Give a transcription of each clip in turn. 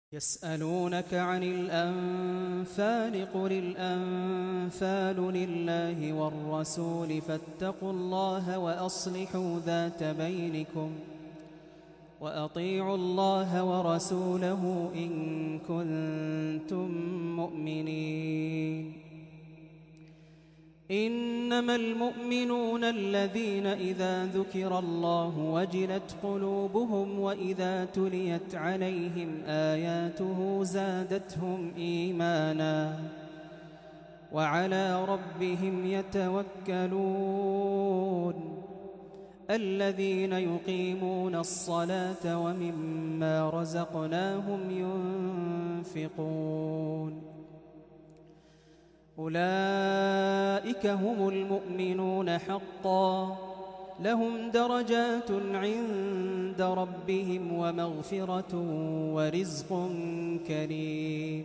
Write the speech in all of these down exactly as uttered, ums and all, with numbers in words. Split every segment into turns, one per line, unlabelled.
يسألونك عن الأنفال قل الأنفال لله والرسول فاتقوا الله وأصلحوا ذات بينكم وأطيعوا الله ورسوله إن كنتم مؤمنين. إنما المؤمنون الذين إذا ذكر الله وجلت قلوبهم وإذا تليت عليهم آياته زادتهم إيمانا وعلى ربهم يتوكلون. الذين يقيمون الصلاة ومما رزقناهم ينفقون أولئك هم المؤمنون حقا لهم درجات عند ربهم ومغفرة ورزق كريم.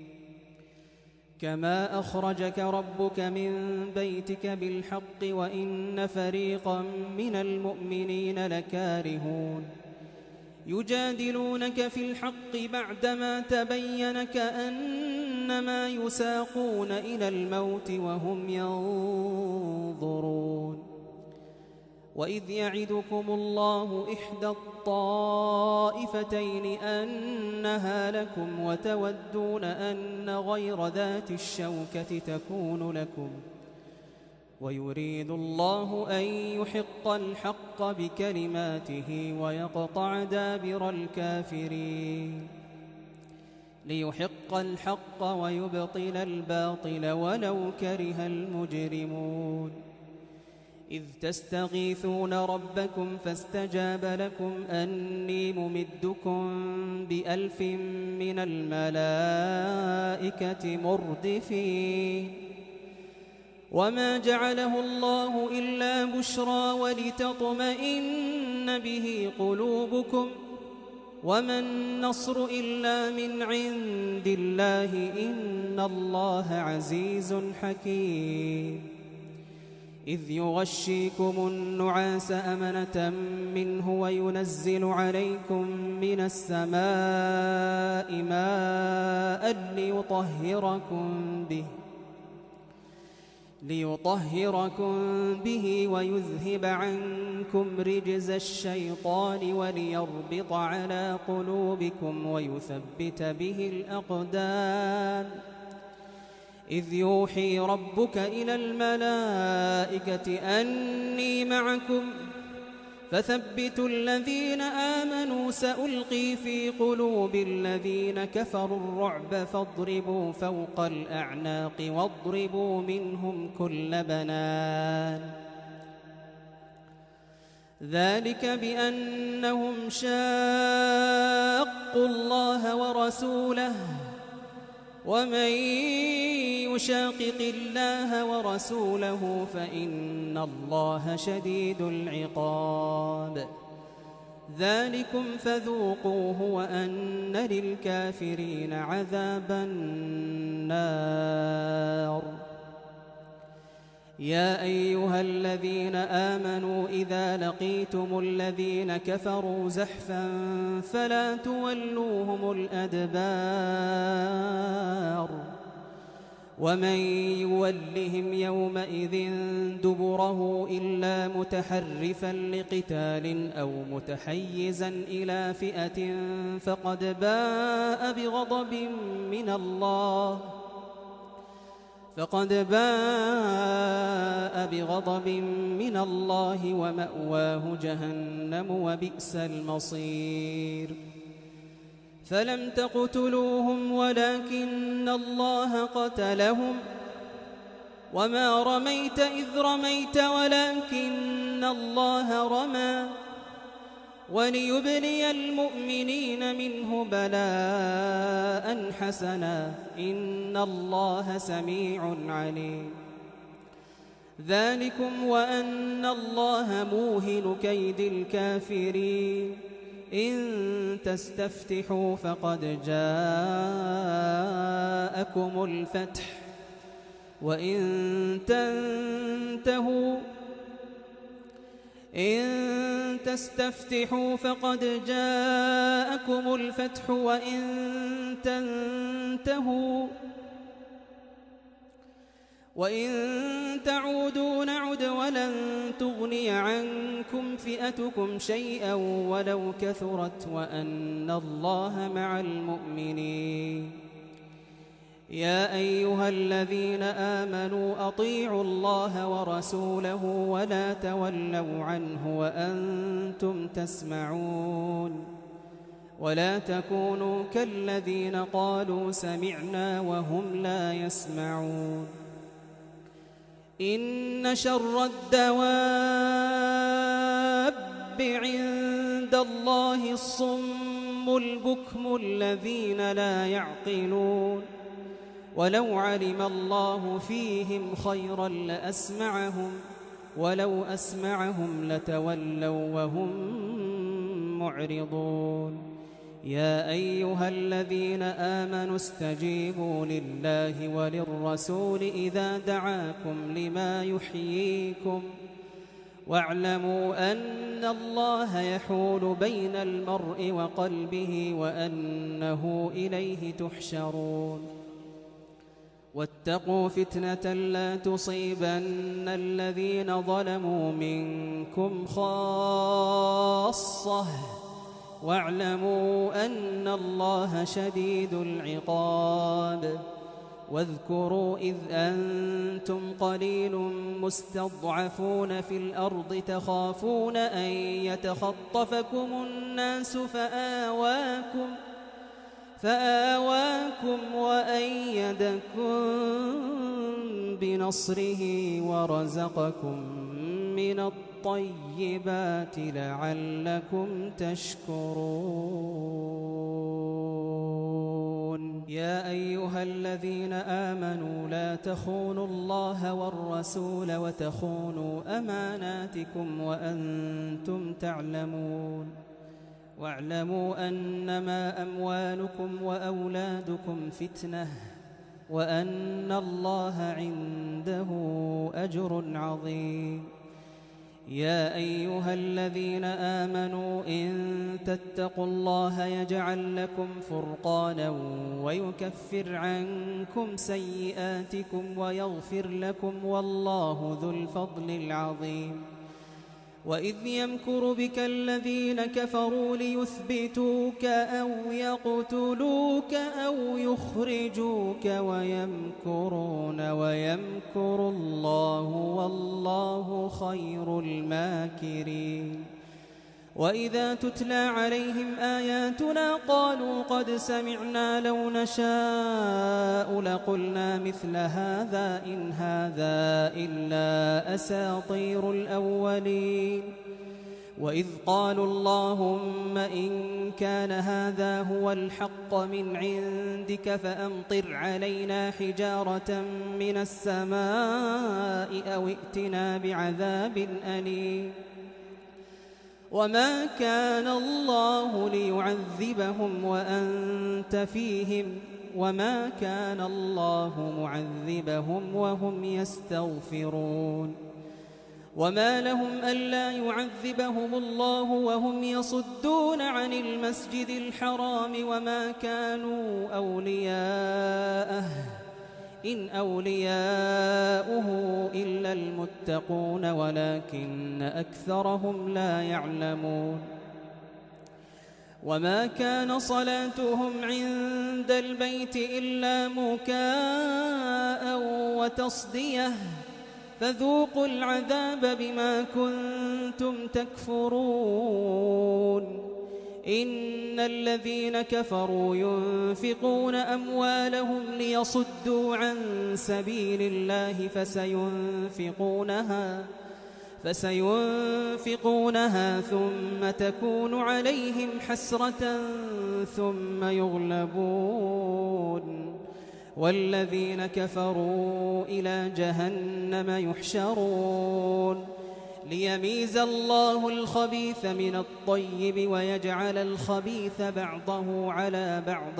كما أخرجك ربك من بيتك بالحق وإن فريقا من المؤمنين لكارهون يجادلونك في الحق بعدما تبين كأنما يساقون إلى الموت وهم ينظرون. وإذ يعدكم الله إحدى الطائفتين أنها لكم وتودون أن غير ذات الشوكة تكون لكم ويريد الله أن يحق الحق بكلماته ويقطع دابر الكافرين ليحق الحق ويبطل الباطل ولو كره المجرمون. إذ تستغيثون ربكم فاستجاب لكم أني ممدكم بألف من الملائكة مردفين وما جعله الله إلا بشرى ولتطمئن به قلوبكم وما النصر إلا من عند الله إن الله عزيز حكيم. إذ يغشيكم النعاس أمنة منه وينزل عليكم من السماء ماء ليطهركم به ليطهركم به ويذهب عنكم رجز الشيطان وليربط على قلوبكم ويثبت به الأقدام. إذ يوحي ربك إلى الملائكة أني معكم فثبتوا الذين آمنوا سألقي في قلوب الذين كفروا الرعب فاضربوا فوق الأعناق واضربوا منهم كل بنان. ذلك بأنهم شاقوا الله ورسوله ومن يشاقق الله ورسوله فإن الله شديد العقاب. ذلكم فذوقوه وأن للكافرين عذاب النار. يا أيها الذين آمنوا إذا لقيتم الذين كفروا زحفا فلا تولوهم الأدبار ومن يولهم يومئذ دبره إلا متحرفا لقتال أو متحيزا إلى فئة فقد باء بغضب من الله فقد باء بغضب من الله ومأواه جهنم وبئس المصير. فلم تقتلوهم ولكن الله قتلهم وما رميت إذ رميت ولكن الله رمى وليبلي المؤمنين منه بلاء حسنا إن الله سميع عليم. ذلكم وأن الله موهن كيد الكافرين. إن تستفتحوا فقد جاءكم الفتح وإن تنتهوا إن تستفتحوا فقد جاءكم الفتح وإن تنتهوا وإن تعودوا نعد ولن تغني عنكم فئتكم شيئا ولو كثرت وأن الله مع المؤمنين. يا أيها الذين آمنوا أطيعوا الله ورسوله ولا تولوا عنه وأنتم تسمعون ولا تكونوا كالذين قالوا سمعنا وهم لا يسمعون. إن شر الدواب عند الله الصم البكم الذين لا يعقلون ولو علم الله فيهم خيرا لأسمعهم ولو أسمعهم لتولوا وهم معرضون. يا أيها الذين آمنوا استجيبوا لله وللرسول إذا دعاكم لما يحييكم واعلموا أن الله يحول بين المرء وقلبه وأنه إليه تحشرون. واتقوا فتنة لا تصيبن الذين ظلموا منكم خاصة واعلموا أن الله شديد العقاب. واذكروا إذ أنتم قليل مستضعفون في الأرض تخافون أن يتخطفكم الناس فآواكم فآواكم وأيدكم بنصره ورزقكم من الطيبات لعلكم تشكرون. يا أيها الذين آمنوا لا تخونوا الله والرسول وتخونوا أماناتكم وأنتم تعلمون. واعلموا أنما أموالكم وأولادكم فتنة وأن الله عنده أجر عظيم. يا أيها الذين آمنوا إن تتقوا الله يجعل لكم فرقانا ويكفر عنكم سيئاتكم ويغفر لكم والله ذو الفضل العظيم. وإذ يمكر بك الذين كفروا ليثبتوك أو يقتلوك أو يخرجوك ويمكرون ويمكر الله والله خير الماكرين. وإذا تتلى عليهم آياتنا قالوا قد سمعنا لو نشاء لقلنا مثل هذا إن هذا إلا أساطير الأولين. وإذ قالوا اللهم إن كان هذا هو الحق من عندك فأمطر علينا حجارة من السماء أو ائتنا بعذاب أليم. وما كان الله ليعذبهم وأنت فيهم وما كان الله معذبهم وهم يستغفرون. وما لهم ألا يعذبهم الله وهم يصدون عن المسجد الحرام وما كانوا أولياءه إن أولياؤه إلا المتقون ولكن أكثرهم لا يعلمون. وما كان صلاتهم عند البيت إلا مكاء وتصدية فذوقوا العذاب بما كنتم تكفرون. إن الذين كفروا ينفقون أموالهم ليصدوا عن سبيل الله فسينفقونها فسينفقونها ثم تكون عليهم حسرة ثم يغلبون والذين كفروا إلى جهنم يحشرون ليميز الله الخبيث من الطيب ويجعل الخبيث بعضه على بعض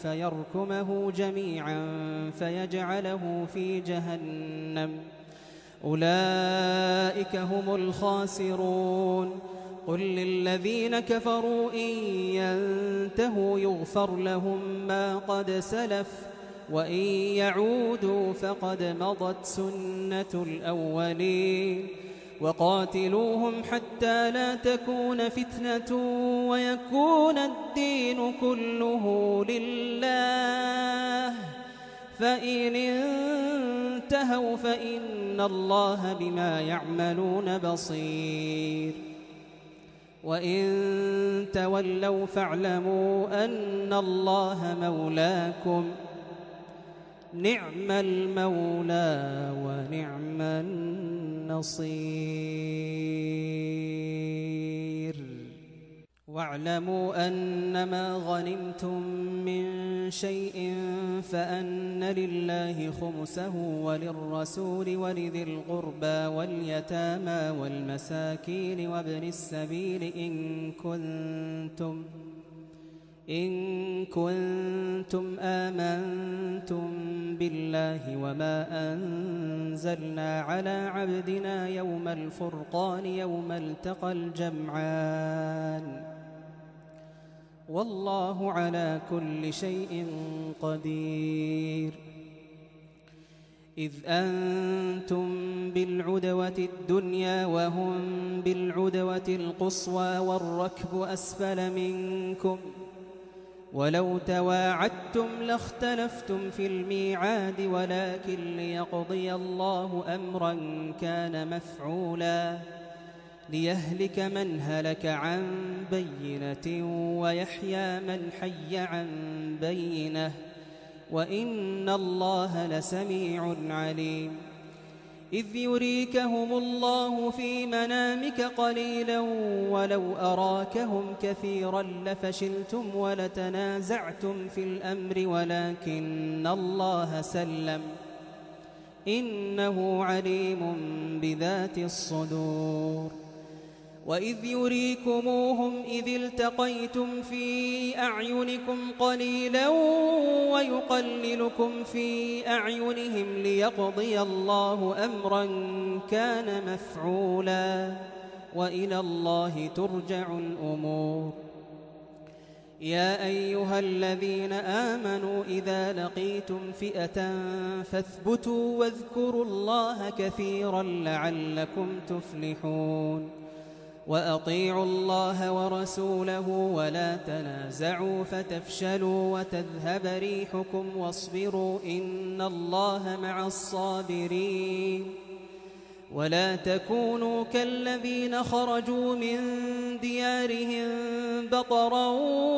فيركمه جميعا فيجعله في جهنم أولئك هم الخاسرون. قل للذين كفروا إن ينتهوا يغفر لهم ما قد سلف وإن يعودوا فقد مضت سنة الأولين. وقاتلوهم حتى لا تكون فتنة ويكون الدين كله لله، فإن انتهوا فإن الله بما يعملون بصير. وإن تولوا فاعلموا أن الله مولاكم، نعم المولى ونعم النصير. واعلموا أنما غنمتم من شيء فأن لله خمسه وللرسول ولذي القربى واليتامى والمساكين وابن السبيل إن كنتم إن كنتم آمنتم بالله وما أنزلنا على عبدنا يوم الفرقان يوم التقى الجمعان، والله على كل شيء قدير. إذ أنتم بالعدوة الدنيا وهم بالعدوة القصوى والركب أسفل منكم، ولو تواعدتم لاختلفتم في الميعاد، ولكن ليقضي الله أمرا كان مفعولا ليهلك من هلك عن بينة ويحيى من حي عن بينة، وإن الله لسميع عليم. إذ يريكهم الله في منامك قليلا ولو أراكهم كثيرا لفشلتم ولتنازعتم في الأمر ولكن الله سلم، إنه عليم بذات الصدور. وإذ يريكموهم إذ التقيتم في أعينكم قليلا ويقللكم في أعينهم ليقضي الله أمرا كان مفعولا، وإلى الله ترجع الأمور. يا أيها الذين آمنوا إذا لقيتم فئة فاثبتوا واذكروا الله كثيرا لعلكم تفلحون. وأطيعوا الله ورسوله ولا تنازعوا فتفشلوا وتذهب ريحكم واصبروا إن الله مع الصابرين. ولا تكونوا كالذين خرجوا من ديارهم بطرا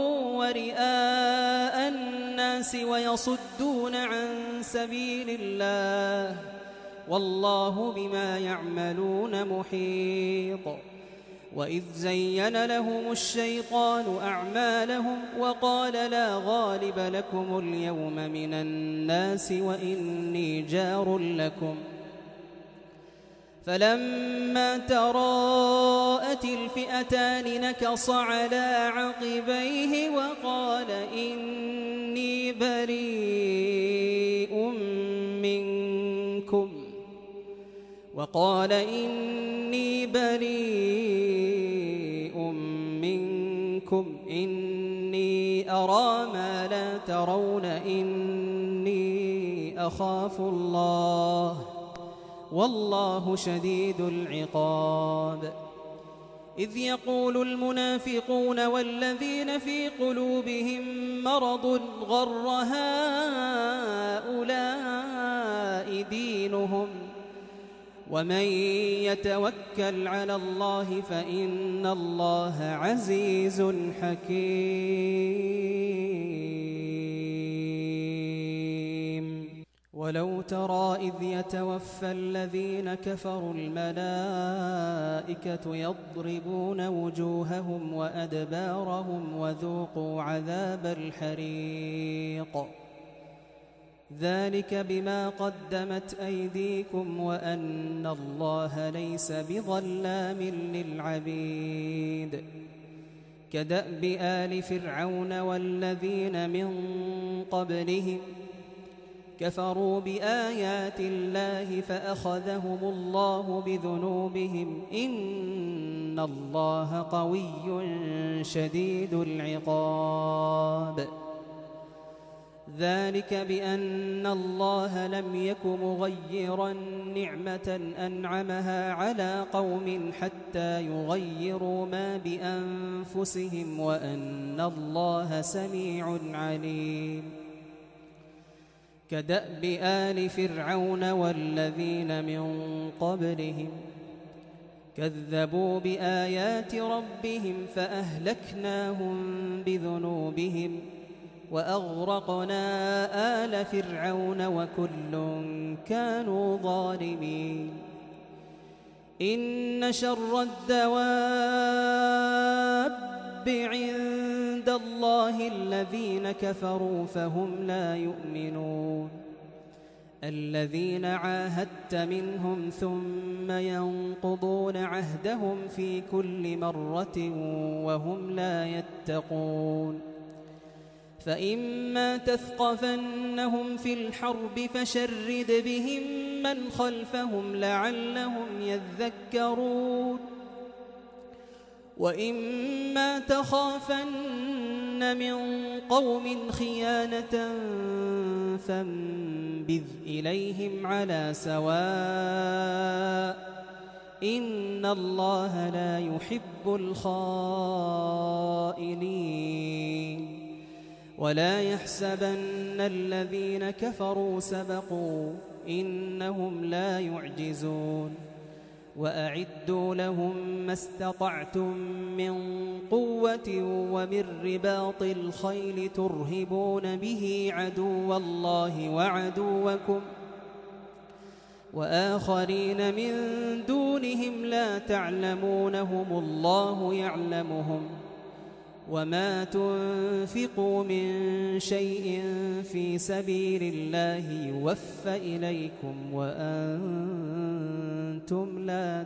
ورئاء الناس ويصدون عن سبيل الله، والله بما يعملون محيط. وإذ زين لهم الشيطان أعمالهم وقال لا غالب لكم اليوم من الناس وإني جار لكم، فلما تراءت الفئتان نكص على عقبيه وقال إني بريء منكم وقال إني بريء منكم إني أرى ما لا ترون إني أخاف الله والله شديد العقاب. إذ يقول المنافقون والذين في قلوبهم مرض غر هؤلاء دينهم ومن يتوكل على الله فإن الله عزيز حكيم. ولو ترى إذ يتوفى الذين كفروا الملائكة يضربون وجوههم وأدبارهم وذوقوا عذاب الحريق ذلك بما قدمت أيديكم وأن الله ليس بظلام للعبيد. كدأب آل فرعون والذين من قبلهم كفروا بآيات الله فأخذهم الله بذنوبهم إن الله قوي شديد العقاب ذلك بأن الله لم يك مغيرا نعمة أنعمها على قوم حتى يغيروا ما بأنفسهم وأن الله سميع عليم كدأب آل فرعون والذين من قبلهم كذبوا بآيات ربهم فأهلكناهم بذنوبهم وأغرقنا آل فرعون وكل كانوا ظالمين إن شر الدواب عند الله الذين كفروا فهم لا يؤمنون الذين عاهدت منهم ثم ينقضون عهدهم في كل مرة وهم لا يتقون فإما تثقفنهم في الحرب فشرد بهم من خلفهم لعلهم يذكرون وإما تخافن من قوم خيانة فانبذ إليهم على سواء إن الله لا يحب الخائنين ولا يحسبن الذين كفروا سبقوا إنهم لا يعجزون وأعدوا لهم ما استطعتم من قوة ومن رباط الخيل ترهبون به عدو الله وعدوكم وآخرين من دونهم لا تعلمونهم الله يعلمهم وما تنفقوا من شيء في سبيل الله يوفى إليكم وأنتم لا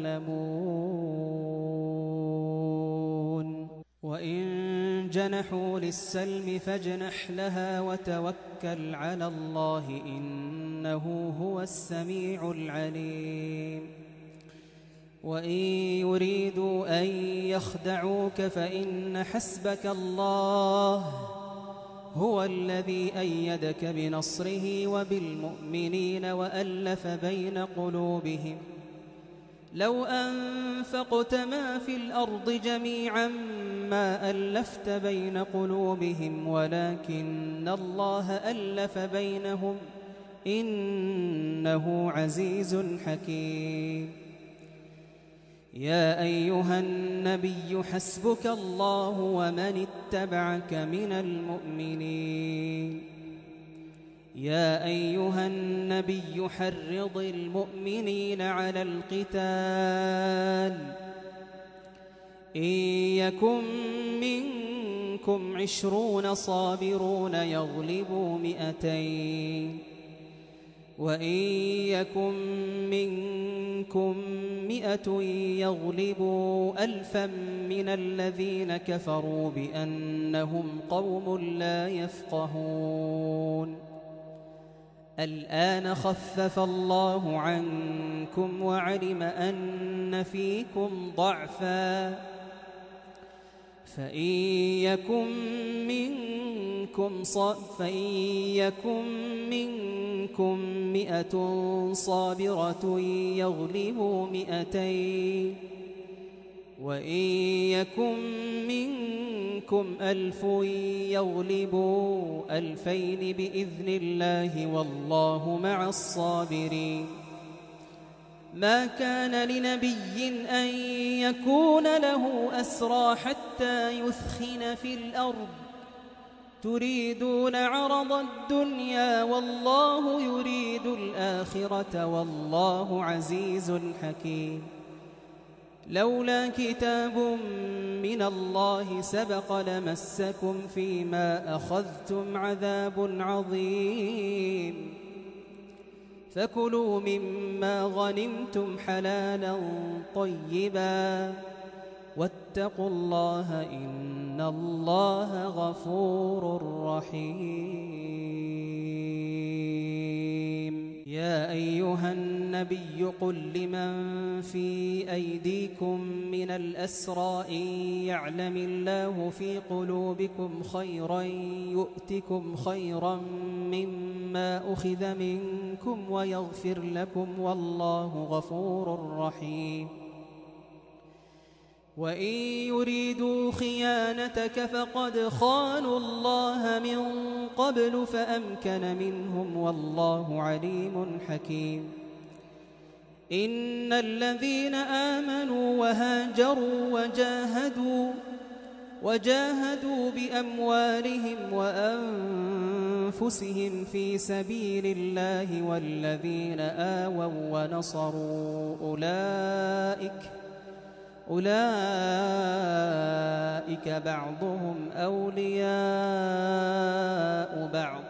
تظلمون وإن جنحوا للسلم فاجنح لها وتوكل على الله إنه هو السميع العليم وإن يريدوا أن يخدعوك فإن حسبك الله هو الذي أيدك بنصره وبالمؤمنين وألف بين قلوبهم لو أنفقت ما في الأرض جميعا ما ألفت بين قلوبهم ولكن الله ألف بينهم إنه عزيز حكيم يا أيها النبي حسبك الله ومن اتبعك من المؤمنين يا أيها النبي حرض المؤمنين على القتال إن يكن منكم عشرون صابرون يغلبوا مئتين وإن يكن منكم مئة يغلبوا ألفا من الذين كفروا بأنهم قوم لا يفقهون الآن خفف الله عنكم وعلم أن فيكم ضعفا فإن يكن منكم فإن يكن منكم مئة صابرة يغلبوا مئتين وإن يكن منكم ألف يغلبوا ألفين بإذن الله والله مع الصابرين ما كان لنبي أن يكون له أسرى حتى يثخن في الأرض تريدون عرض الدنيا والله يريد الآخرة والله عزيز حكيم لولا كتاب من الله سبق لمسكم فيما أخذتم عذاب عظيم فكلوا مما غنمتم حلالا طيبا واتقوا الله إن الله غفور رحيم يا أيها النبي قل لمن في أيديكم من الأسرى إن يعلم الله في قلوبكم خيرا يؤتكم خيرا مما أخذ منكم ويغفر لكم والله غفور رحيم وإن يريدوا خيانتك فقد خانوا الله من قبل فأمكن منهم والله عليم حكيم إن الذين آمنوا وهاجروا وجاهدوا وجاهدوا بأموالهم وأنفسهم في سبيل الله والذين آووا ونصروا أولئك أولئك بعضهم أولياء بعض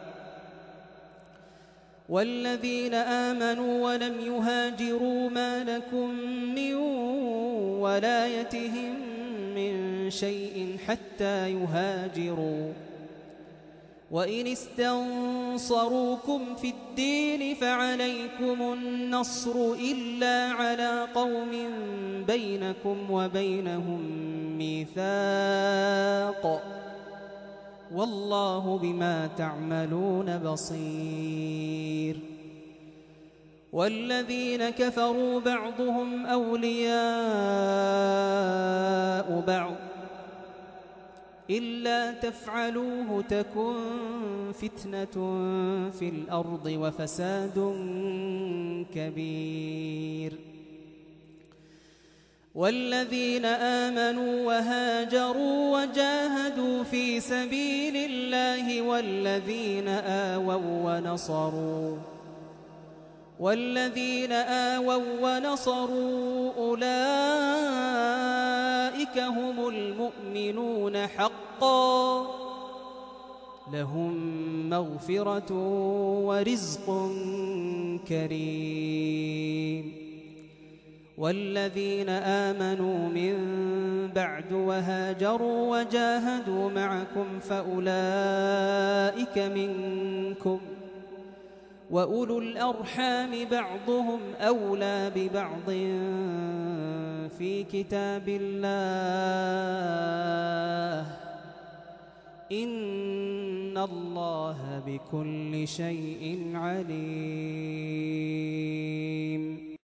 والذين آمنوا ولم يهاجروا ما لكم من ولايتهم من شيء حتى يهاجروا وإن استنصروكم في الدين فعليكم النصر إلا على قوم بينكم وبينهم ميثاق والله بما تعملون بصير والذين كفروا بعضهم أولياء بعض إلا تفعلوه تكن فتنة في الأرض وفساد كبير والذين آمنوا وهاجروا وجاهدوا في سبيل الله والذين آووا ونصروا والذين آووا ونصروا أولئك هم المؤمنون حقا لهم مغفرة ورزق كريم والذين آمنوا من بعد وهاجروا وجاهدوا معكم فأولئك منكم وأولو الأرحام بعضهم أولى ببعض في كتاب الله إن الله بكل شيء عليم